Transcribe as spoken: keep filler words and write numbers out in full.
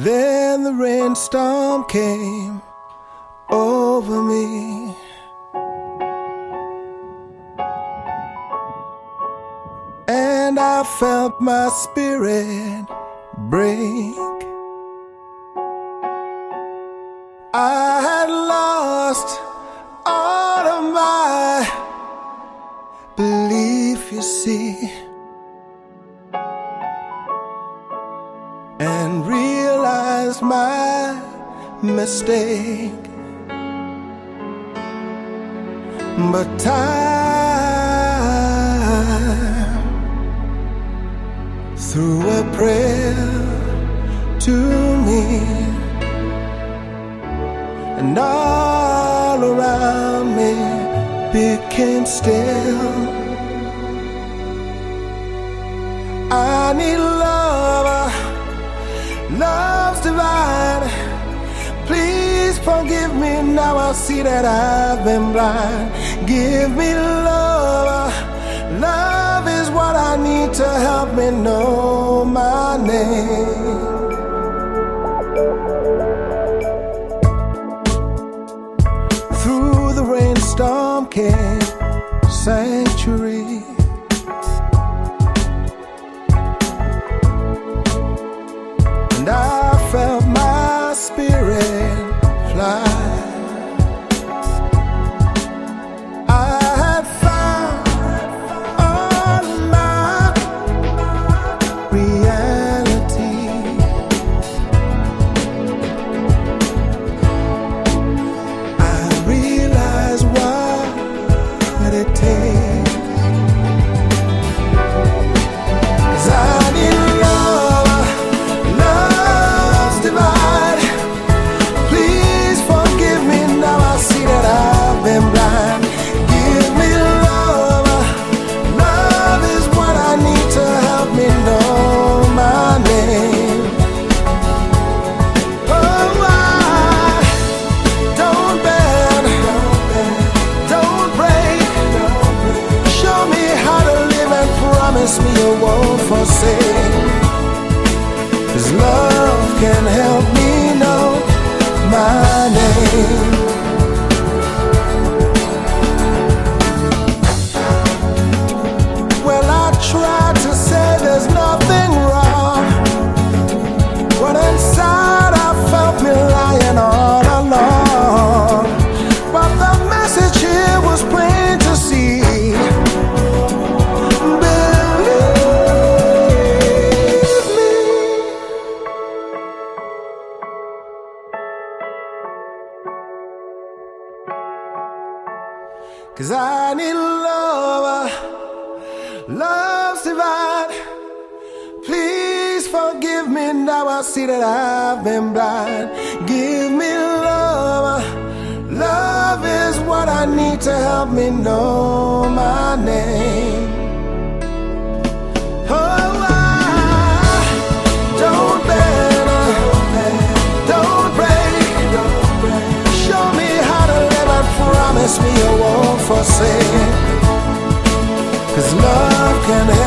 Then the rainstorm came over me. And I felt my spirit break. I had lost all of my belief, you see, and realized my mistake. But time, through a prayer to me, and all around me became still. I need love, love's divine. Please forgive me, now I see that I've been blind. Give me love, love is what I need to help me know my name. Through the rainstorm came sanctuary. And I felt my spirit fly. I had found all my reality. I realized what it takes. 'Cause I need love, love's divine. Please forgive me, now I see that I've been blind. Give me love, love is what I need to help me know my name. Oh, I don't bend, don't break. Show me how to live and promise me you won't forsake. 'Cause love can help me know my name. Well, I tried to say there's nothing wrong, but inside I felt me lying all along. But the message here was plain to see. Believe me. 'Cause I need love, love's divine. Please forgive me, now I see that I've been blind. Give me love, love is what I need to help me know my name. Oh, I don't bend, don't break. Show me how to live and promise me you won't forsake. 'Cause love can help